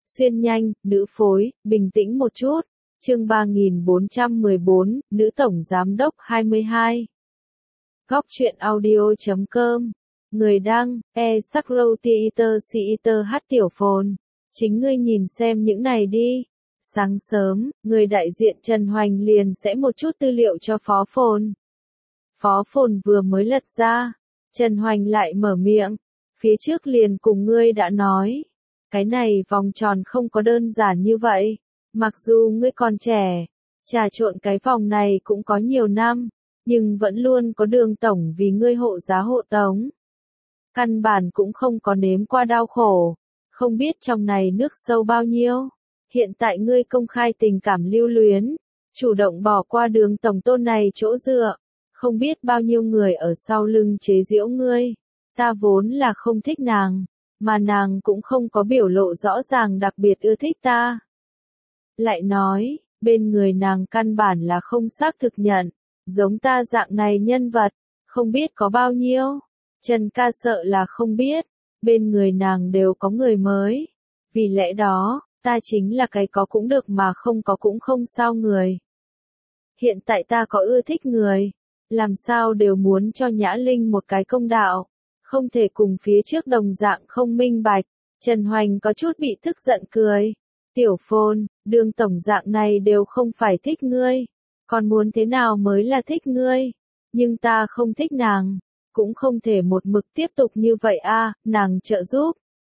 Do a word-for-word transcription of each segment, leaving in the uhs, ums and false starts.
Xuyên nhanh, nữ phối, bình tĩnh một chút. Chương ba nghìn bốn trăm mười bốn, nữ tổng giám đốc hai mươi hai. Góc truyện audio chấm com. Người đăng, e Sakro Theater Theater hát tiểu phồn. Chính ngươi nhìn xem những này đi. Sáng sớm, người đại diện Trần Hoành liền sẽ một chút tư liệu cho Phó Phồn. Phó Phồn vừa mới lật ra, Trần Hoành lại mở miệng. Phía trước liền cùng ngươi đã nói. Cái này vòng tròn không có đơn giản như vậy. Mặc dù ngươi còn trẻ, trà trộn cái vòng này cũng có nhiều năm, nhưng vẫn luôn có Đường tổng vì ngươi hộ giá hộ tống. Căn bản cũng không có nếm qua đau khổ, không biết trong này nước sâu bao nhiêu. Hiện tại ngươi công khai tình cảm lưu luyến, chủ động bỏ qua Đường tổng tôn này chỗ dựa, không biết bao nhiêu người ở sau lưng chế giễu ngươi. Ta vốn là không thích nàng, mà nàng cũng không có biểu lộ rõ ràng đặc biệt ưa thích ta. Lại nói, bên người nàng căn bản là không xác thực nhận, giống ta dạng này nhân vật, không biết có bao nhiêu. Trần ca sợ là không biết, bên người nàng đều có người mới. Vì lẽ đó, ta chính là cái có cũng được mà không có cũng không sao người. Hiện tại ta có ưa thích người, làm sao đều muốn cho Nhã Linh một cái công đạo, không thể cùng phía trước đồng dạng không minh bạch. Trần Hoành có chút bị tức giận cười. Tiểu Phồn, Đường tổng dạng này đều không phải thích ngươi, còn muốn thế nào mới là thích ngươi? Nhưng ta không thích nàng, cũng không thể một mực tiếp tục như vậy a, à, nàng trợ giúp.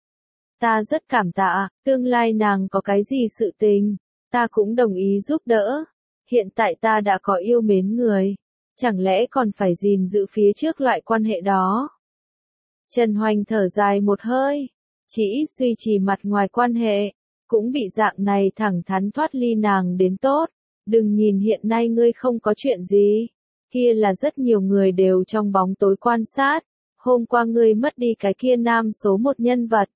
Ta rất cảm tạ, tương lai nàng có cái gì sự tình, ta cũng đồng ý giúp đỡ. Hiện tại ta đã có yêu mến người, chẳng lẽ còn phải gìn giữ phía trước loại quan hệ đó? Trần Hoành thở dài một hơi, chỉ ít duy trì mặt ngoài quan hệ, cũng bị dạng này thẳng thắn thoát ly nàng đến tốt. Đừng nhìn hiện nay ngươi không có chuyện gì, kia là rất nhiều người đều trong bóng tối quan sát. Hôm qua ngươi mất đi cái kia nam số một nhân vật,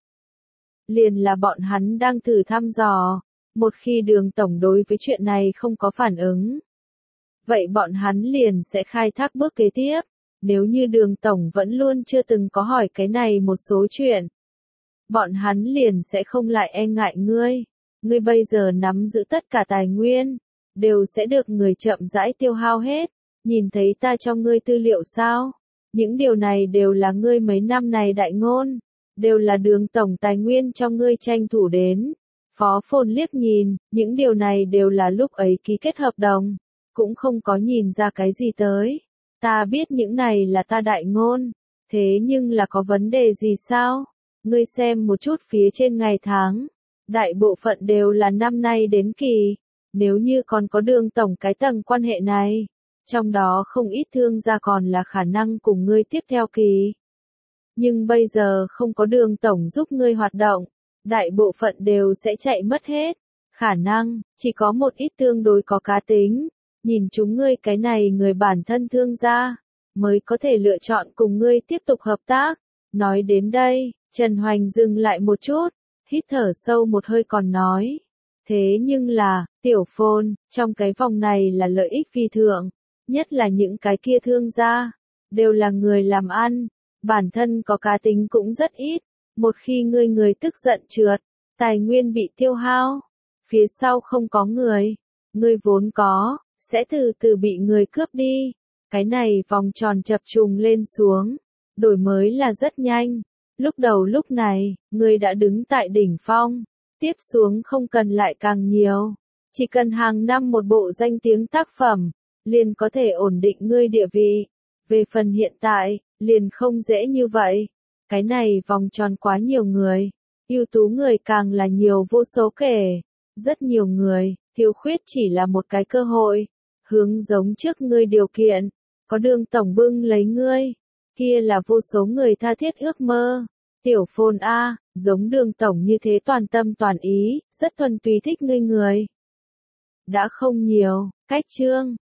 liền là bọn hắn đang thử thăm dò. Một khi Đường tổng đối với chuyện này không có phản ứng, vậy bọn hắn liền sẽ khai thác bước kế tiếp. Nếu như Đường tổng vẫn luôn chưa từng có hỏi cái này một số chuyện, bọn hắn liền sẽ không lại e ngại ngươi. Ngươi bây giờ nắm giữ tất cả tài nguyên, đều sẽ được người chậm rãi tiêu hao hết. Nhìn thấy ta cho ngươi tư liệu sao? Những điều này đều là ngươi mấy năm này đại ngôn, đều là Đường tổng tài nguyên cho ngươi tranh thủ đến. Phó Phồn liếc nhìn, những điều này đều là lúc ấy ký kết hợp đồng, cũng không có nhìn ra cái gì tới. Ta biết những này là ta đại ngôn, thế nhưng là có vấn đề gì sao? Ngươi xem một chút phía trên ngày tháng, đại bộ phận đều là năm nay đến kỳ. Nếu như còn có Đường tổng cái tầng quan hệ này, trong đó không ít thương gia còn là khả năng cùng ngươi tiếp theo kỳ. Nhưng bây giờ không có Đường tổng giúp ngươi hoạt động, đại bộ phận đều sẽ chạy mất hết. Khả năng, chỉ có một ít tương đối có cá tính, nhìn chúng ngươi cái này người bản thân thương gia, mới có thể lựa chọn cùng ngươi tiếp tục hợp tác. Nói đến đây, Trần Hoành dừng lại một chút, hít thở sâu một hơi còn nói. Thế nhưng là, Tiểu Phồn, trong cái vòng này là lợi ích phi thượng, nhất là những cái kia thương gia, đều là người làm ăn, bản thân có cá tính cũng rất ít. Một khi ngươi người tức giận trượt, tài nguyên bị tiêu hao, phía sau không có người, ngươi vốn có, sẽ từ từ bị người cướp đi. Cái này vòng tròn chập trùng lên xuống, đổi mới là rất nhanh. Lúc đầu lúc này, ngươi đã đứng tại đỉnh phong, tiếp xuống không cần lại càng nhiều, chỉ cần hàng năm một bộ danh tiếng tác phẩm, liền có thể ổn định ngươi địa vị. Về phần hiện tại, liền không dễ như vậy. Cái này vòng tròn quá nhiều người, ưu tú người càng là nhiều vô số kể. Rất nhiều người, thiếu khuyết chỉ là một cái cơ hội, hướng giống trước ngươi điều kiện, có Đường tổng bưng lấy ngươi, kia là vô số người tha thiết ước mơ. Tiểu Phồn a, giống Đường tổng như thế toàn tâm toàn ý, rất thuần túy thích ngươi người. Đã không nhiều, cách chương